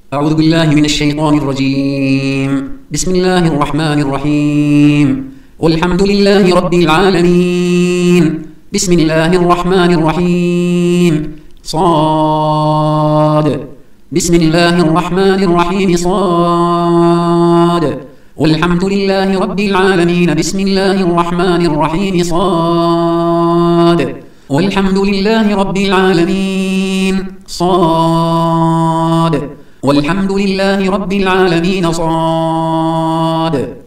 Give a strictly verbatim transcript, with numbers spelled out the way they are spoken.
أعوذ بالله من الشيطان الرجيم. بسم الله الرحمن الرحيم. والحمد لله رب العالمين. بسم الله الرحمن الرحيم. صاد. بسم الله الرحمن الرحيم. صاد. والحمد لله رب العالمين. بسم الله الرحمن الرحيم. صاد. والحمد لله رب العالمين. صاد. والحمد لله رب العالمين. صاد.